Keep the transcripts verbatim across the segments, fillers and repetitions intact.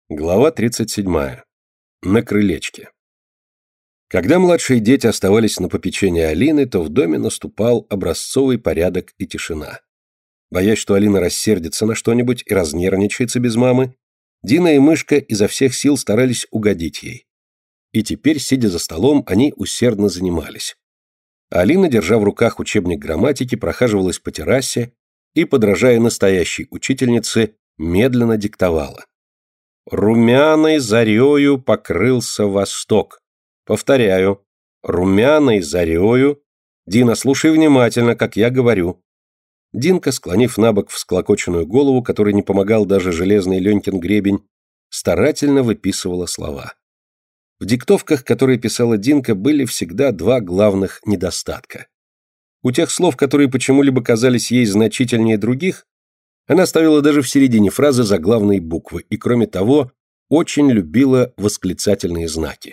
Глава тридцать седьмая. На крылечке. Когда младшие дети оставались на попечении Алины, то в доме наступал образцовый порядок и тишина. Боясь, что Алина рассердится на что-нибудь и разнервничается без мамы, Дина и Мышка изо всех сил старались угодить ей. И теперь, сидя за столом, они усердно занимались. Алина, держа в руках учебник грамматики, прохаживалась по террасе и, подражая настоящей учительнице, медленно диктовала. «Румяной зарею покрылся восток». Повторяю. «Румяной зарею». Дина, слушай внимательно, как я говорю. Динка, склонив набок всклокоченную голову, которой не помогал даже железный Ленькин гребень, старательно выписывала слова. В диктовках, которые писала Динка, были всегда два главных недостатка. У тех слов, которые почему-либо казались ей значительнее других, она ставила даже в середине фразы заглавные буквы и, кроме того, очень любила восклицательные знаки.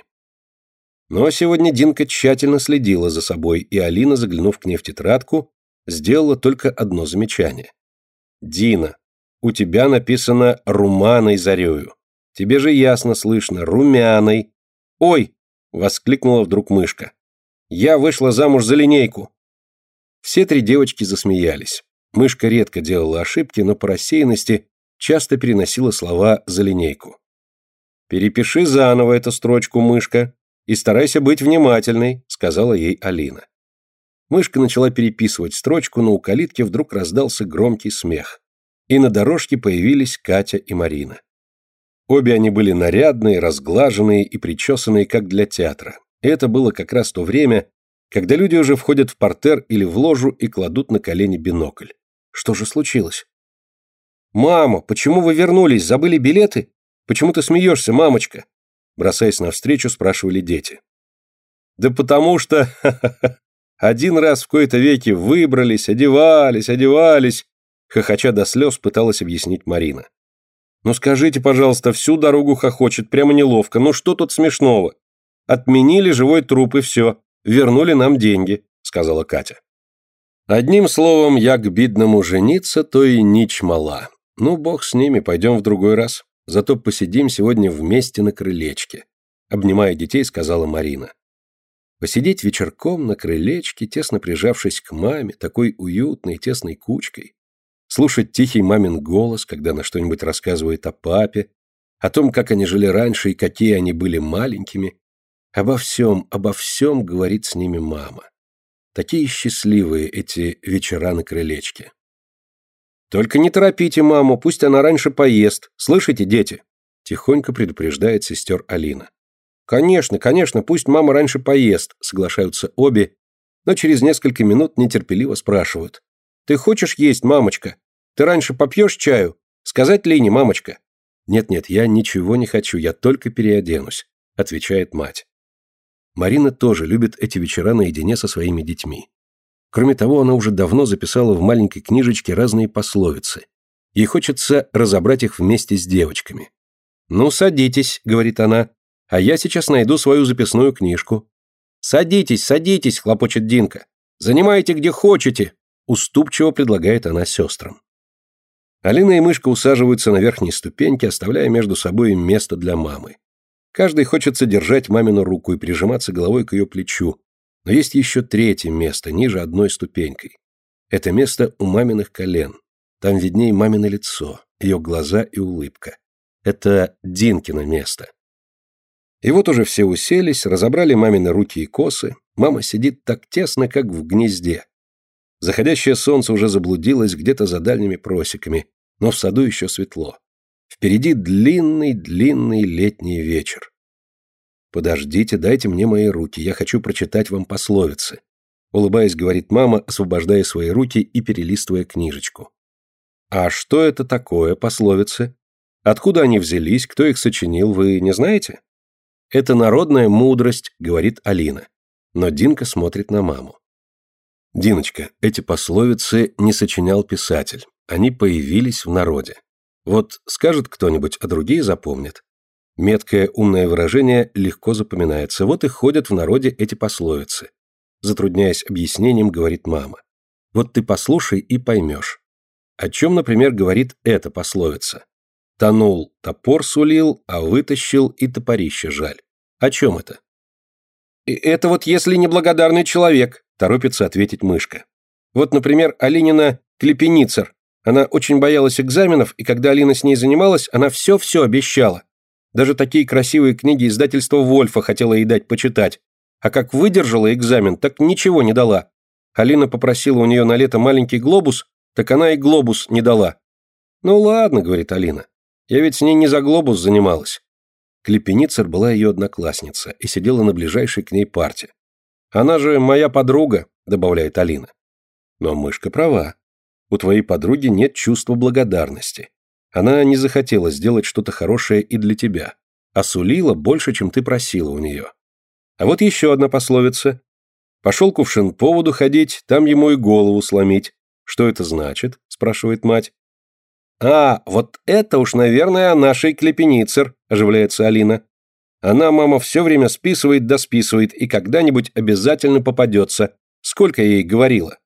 Но сегодня Динка тщательно следила за собой, и Алина, заглянув к ней в тетрадку, сделала только одно замечание. «Дина, у тебя написано «руманой зарею». Тебе же ясно слышно «румяной». «Ой!» — воскликнула вдруг Мышка. «Я вышла замуж за линейку». Все три девочки засмеялись. Мышка редко делала ошибки, но по рассеянности часто переносила слова за линейку. «Перепиши заново эту строчку, Мышка, и старайся быть внимательной», — сказала ей Алина. Мышка начала переписывать строчку, но у калитки вдруг раздался громкий смех, и на дорожке появились Катя и Марина. Обе они были нарядные, разглаженные и причесанные, как для театра, и это было как раз то время, когда люди уже входят в партер или в ложу и кладут на колени бинокль. Что же случилось? «Мама, почему вы вернулись? Забыли билеты? Почему ты смеешься, мамочка?» Бросаясь навстречу, спрашивали дети. «Да потому что один раз в кои-то веки выбрались, одевались, одевались», хохоча до слез пыталась объяснить Марина. «Ну скажите, пожалуйста, всю дорогу хохочет, прямо неловко, ну что тут смешного? Отменили живой труп и все, вернули нам деньги», сказала Катя. «Одним словом, я к бедному жениться, то и нич мала. Ну, бог с ними, пойдем в другой раз. Зато посидим сегодня вместе на крылечке», обнимая детей, сказала Марина. Посидеть вечерком на крылечке, тесно прижавшись к маме, такой уютной, тесной кучкой, слушать тихий мамин голос, когда она что-нибудь рассказывает о папе, о том, как они жили раньше и какие они были маленькими, обо всем, обо всем говорит с ними мама. Такие счастливые эти вечера на крылечке. «Только не торопите маму, пусть она раньше поест. Слышите, дети?» Тихонько предупреждает сестер Алина. «Конечно, конечно, пусть мама раньше поест», соглашаются обе, но через несколько минут нетерпеливо спрашивают. «Ты хочешь есть, мамочка? Ты раньше попьешь чаю? Сказать Лине, мамочка?» «Нет-нет, я ничего не хочу, я только переоденусь», отвечает мать. Марина тоже любит эти вечера наедине со своими детьми. Кроме того, она уже давно записала в маленькой книжечке разные пословицы. Ей хочется разобрать их вместе с девочками. «Ну, садитесь», — говорит она, — «а я сейчас найду свою записную книжку». «Садитесь, садитесь», — хлопочет Динка. «Занимайте где хотите», — уступчиво предлагает она сестрам. Алина и Мышка усаживаются на верхней ступеньке, оставляя между собой место для мамы. Каждый хочется держать мамину руку и прижиматься головой к ее плечу, но есть еще третье место, ниже одной ступенькой. Это место у маминых колен. Там виднее мамино лицо, ее глаза и улыбка. Это Динкино место. И вот уже все уселись, разобрали мамины руки и косы. Мама сидит так тесно, как в гнезде. Заходящее солнце уже заблудилось где-то за дальними просеками, но в саду еще светло. Впереди длинный-длинный летний вечер. «Подождите, дайте мне мои руки, я хочу прочитать вам пословицы», улыбаясь, говорит мама, освобождая свои руки и перелистывая книжечку. «А что это такое, пословицы? Откуда они взялись, кто их сочинил, вы не знаете?» «Это народная мудрость», говорит Алина. Но Динка смотрит на маму. «Диночка, эти пословицы не сочинял писатель, они появились в народе. Вот скажет кто-нибудь, а другие запомнят. Меткое умное выражение легко запоминается, вот и ходят в народе эти пословицы. Затрудняясь объяснением, говорит мама. Вот ты послушай и поймешь. О чем, например, говорит эта пословица? Тонул, топор сулил, а вытащил и топорище жаль. О чем это? Это вот если неблагодарный человек, торопится ответить мышка. Вот, например, Алинина Клепеницер. Она очень боялась экзаменов, и когда Алина с ней занималась, она все-все обещала. Даже такие красивые книги издательства Вольфа хотела ей дать почитать. А как выдержала экзамен, так ничего не дала. Алина попросила у нее на лето маленький глобус, так она и глобус не дала. «Ну ладно», — говорит Алина, — «я ведь с ней не за глобус занималась». Клепеницер была ее одноклассница и сидела на ближайшей к ней парте. «Она же моя подруга», — добавляет Алина. Но мышка права. У твоей подруги нет чувства благодарности. Она не захотела сделать что-то хорошее и для тебя, а сулила больше, чем ты просила у нее. А вот еще одна пословица. «Пошел кувшин по воду ходить, там ему и голову сломить». «Что это значит?» – спрашивает мать. «А, вот это уж, наверное, о нашей Клепеницер», – оживляется Алина. «Она, мама, все время списывает да списывает, и когда-нибудь обязательно попадется. Сколько я ей говорила?»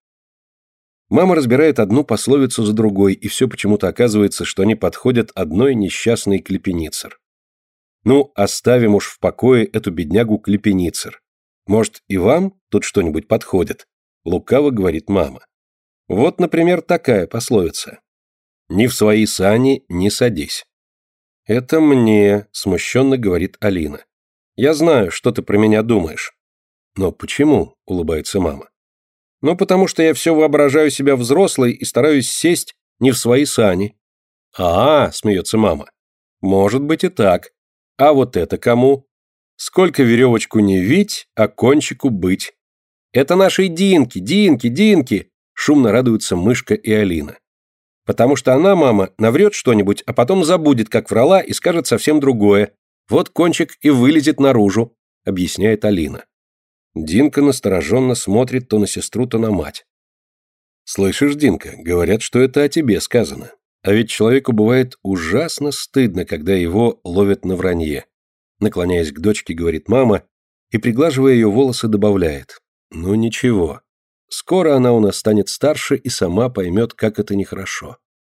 Мама разбирает одну пословицу за другой, и все почему-то оказывается, что они подходят одной несчастной Клепеницер. Ну, оставим уж в покое эту беднягу Клепеницер. Может, и вам тут что-нибудь подходит? Лукаво говорит мама. Вот, например, такая пословица. «Ни в свои сани не садись». «Это мне», — смущенно говорит Алина. «Я знаю, что ты про меня думаешь». «Но почему?» — улыбается мама. «Ну, потому что я все воображаю себя взрослой и стараюсь сесть не в свои сани». «А, — смеется мама, — может быть и так. А вот это кому? Сколько веревочку не вить, а кончику быть». «Это нашей Динки, Динки, Динки!» — шумно радуются мышка и Алина. «Потому что она, мама, наврет что-нибудь, а потом забудет, как врала, и скажет совсем другое. Вот кончик и вылезет наружу», — объясняет Алина. Динка настороженно смотрит то на сестру, то на мать. «Слышишь, Динка, говорят, что это о тебе сказано. А ведь человеку бывает ужасно стыдно, когда его ловят на вранье». Наклоняясь к дочке, говорит мама, и, приглаживая ее волосы, добавляет. «Ну ничего. Скоро она у нас станет старше и сама поймет, как это нехорошо».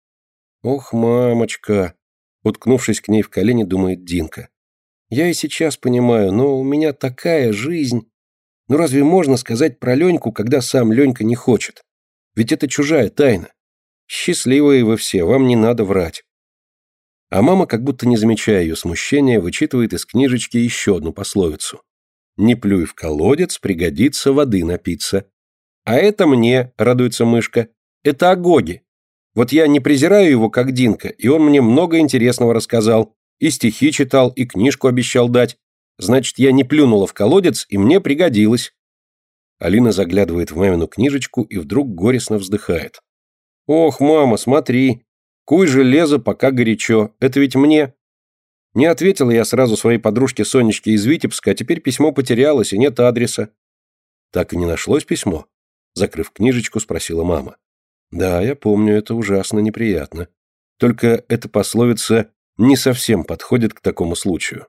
«Ох, мамочка!» Уткнувшись к ней в колени, думает Динка. «Я и сейчас понимаю, но у меня такая жизнь. Ну разве можно сказать про Леньку, когда сам Ленька не хочет? Ведь это чужая тайна. Счастливые вы все, вам не надо врать». А мама, как будто не замечая ее смущения, вычитывает из книжечки еще одну пословицу. «Не плюй в колодец, пригодится воды напиться». «А это мне», — радуется мышка, — «это о Гоге. Вот я не презираю его, как Динка, и он мне много интересного рассказал, и стихи читал, и книжку обещал дать. Значит, я не плюнула в колодец, и мне пригодилось». Алина заглядывает в мамину книжечку и вдруг горестно вздыхает. «Ох, мама, смотри, куй железо, пока горячо, это ведь мне». Не ответила я сразу своей подружке Сонечке из Витебска, а теперь письмо потерялось, и нет адреса. «Так и не нашлось письмо?» Закрыв книжечку, спросила мама. «Да, я помню, это ужасно неприятно. Только эта пословица не совсем подходит к такому случаю».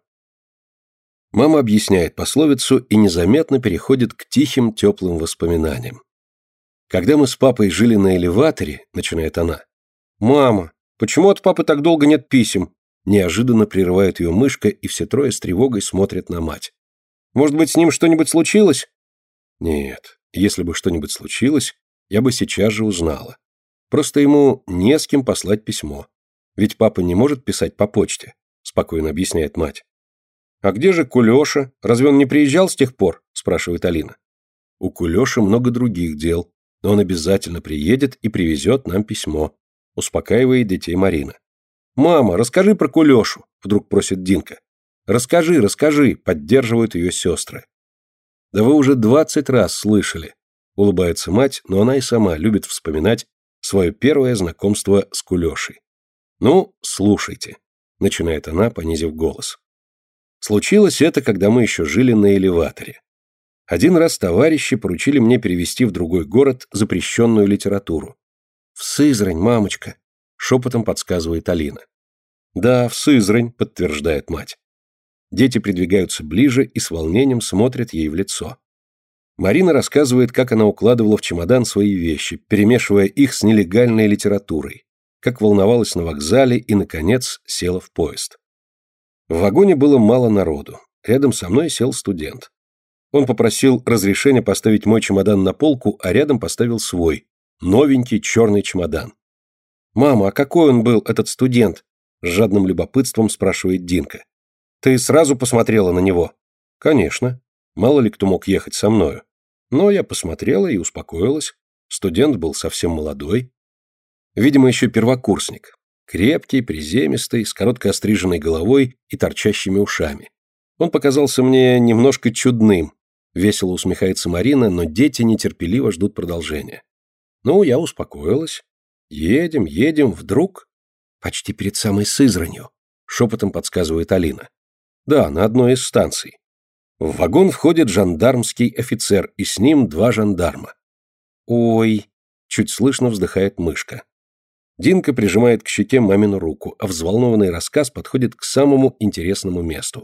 Мама объясняет пословицу и незаметно переходит к тихим, теплым воспоминаниям. «Когда мы с папой жили на элеваторе», — начинает она. «Мама, почему от папы так долго нет писем?» Неожиданно прерывает ее мышка, и все трое с тревогой смотрят на мать. «Может быть, с ним что-нибудь случилось?» «Нет, если бы что-нибудь случилось, я бы сейчас же узнала. Просто ему не с кем послать письмо. Ведь папа не может писать по почте», — спокойно объясняет мать. «А где же Кулеша? Разве он не приезжал с тех пор?» – спрашивает Алина. «У Кулеши много других дел, но он обязательно приедет и привезет нам письмо», – успокаивает детей Марина. «Мама, расскажи про Кулешу», – вдруг просит Динка. «Расскажи, расскажи», – поддерживают ее сестры. «Да вы уже двадцать раз слышали», – улыбается мать, но она и сама любит вспоминать свое первое знакомство с Кулешей. «Ну, слушайте», – начинает она, понизив голос. Случилось это, когда мы еще жили на элеваторе. Один раз товарищи поручили мне перевести в другой город запрещенную литературу. «В Сызрань, мамочка», — шепотом подсказывает Алина. «Да, в Сызрань», — подтверждает мать. Дети придвигаются ближе и с волнением смотрят ей в лицо. Марина рассказывает, как она укладывала в чемодан свои вещи, перемешивая их с нелегальной литературой. как волновалась на вокзале и, наконец, села в поезд. В вагоне было мало народу. Рядом со мной сел студент. Он попросил разрешения поставить мой чемодан на полку, а рядом поставил свой, новенький черный чемодан. «Мама, а какой он был, этот студент?» — с жадным любопытством спрашивает Динка. «Ты сразу посмотрела на него?» «Конечно. Мало ли кто мог ехать со мною. Но я посмотрела и успокоилась. Студент был совсем молодой. Видимо, еще первокурсник. Крепкий, приземистый, с коротко остриженной головой и торчащими ушами. Он показался мне немножко чудным. Весело усмехается Марина, но дети нетерпеливо ждут продолжения. Ну, я успокоилась. Едем, едем, вдруг... Почти перед самой Сызранью, шепотом подсказывает Алина. Да, на одной из станций. В вагон входит жандармский офицер, и с ним два жандарма. «Ой!» — чуть слышно вздыхает мышка. Динка прижимает к щеке мамину руку, а взволнованный рассказ подходит к самому интересному месту.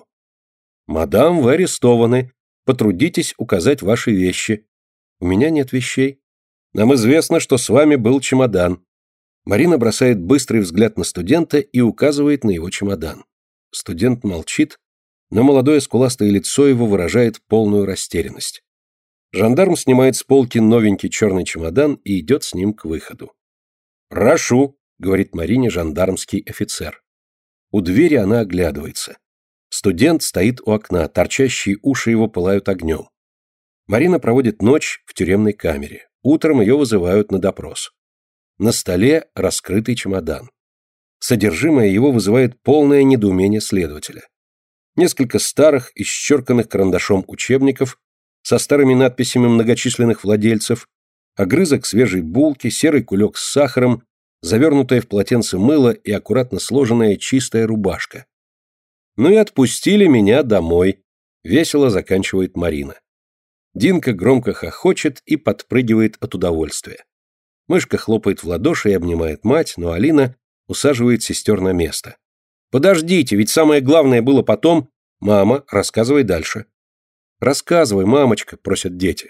«Мадам, вы арестованы. Потрудитесь указать ваши вещи». «У меня нет вещей. Нам известно, что с вами был чемодан». Марина бросает быстрый взгляд на студента и указывает на его чемодан. Студент молчит, но молодое скуластое лицо его выражает полную растерянность. Жандарм снимает с полки новенький черный чемодан и идет с ним к выходу. «Прошу», — говорит Марине жандармский офицер. У двери она оглядывается. Студент стоит у окна, торчащие уши его пылают огнем. Марина проводит ночь в тюремной камере. Утром ее вызывают на допрос. На столе раскрытый чемодан. Содержимое его вызывает полное недоумение следователя. Несколько старых, исчерканных карандашом учебников со старыми надписями многочисленных владельцев, огрызок свежей булки, серый кулек с сахаром, завернутая в полотенце мыло и аккуратно сложенная чистая рубашка. Ну и отпустили меня домой, весело заканчивает Марина. Динка громко хохочет и подпрыгивает от удовольствия. Мышка хлопает в ладоши и обнимает мать, но Алина усаживает сестер на место. «Подождите, ведь самое главное было потом...» «Мама, рассказывай дальше». «Рассказывай, мамочка», — просят дети.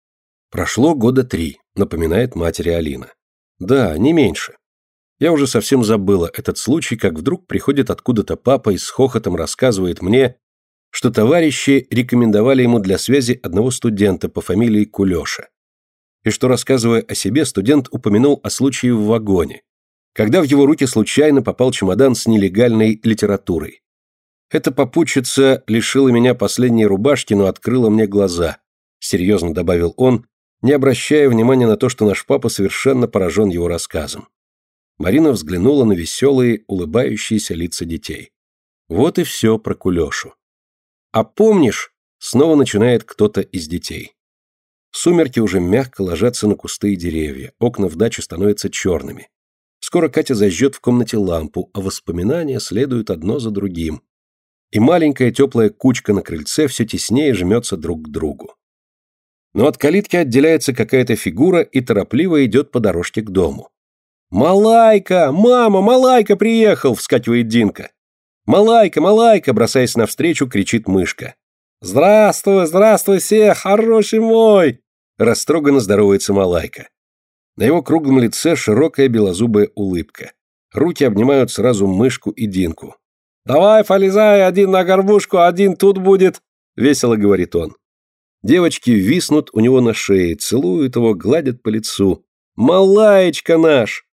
Прошло года три, напоминает матери Алина. Да, не меньше. Я уже совсем забыла этот случай, как вдруг приходит откуда-то папа и с хохотом рассказывает мне, что товарищи рекомендовали ему для связи одного студента по фамилии Кулеша. И что, рассказывая о себе, студент упомянул о случае в вагоне, когда в его руки случайно попал чемодан с нелегальной литературой. Эта попутчица лишила меня последней рубашки, но открыла мне глаза, серьезно добавил он, не обращая внимания на то, что наш папа совершенно поражен его рассказом. Марина взглянула на веселые, улыбающиеся лица детей. Вот и все про Кулешу. «А помнишь?» — снова начинает кто-то из детей. Сумерки уже мягко ложатся на кусты и деревья, окна в даче становятся черными. Скоро Катя зажжет в комнате лампу, а воспоминания следуют одно за другим. И маленькая теплая кучка на крыльце все теснее жмется друг к другу. Но от калитки отделяется какая-то фигура и торопливо идет по дорожке к дому. «Малайка! Мама, Малайка приехал!» — вскакивает Динка. «Малайка, Малайка!» — бросаясь навстречу, кричит мышка. «Здравствуй, здравствуй все, хороший мой!» — растроганно здоровается Малайка. На его круглом лице широкая белозубая улыбка. Руки обнимают сразу мышку и Динку. «Давай, полезай, один на горбушку, один тут будет!» — весело говорит он. Девочки виснут у него на шее, целуют его, гладят по лицу. «Малаечка наш!»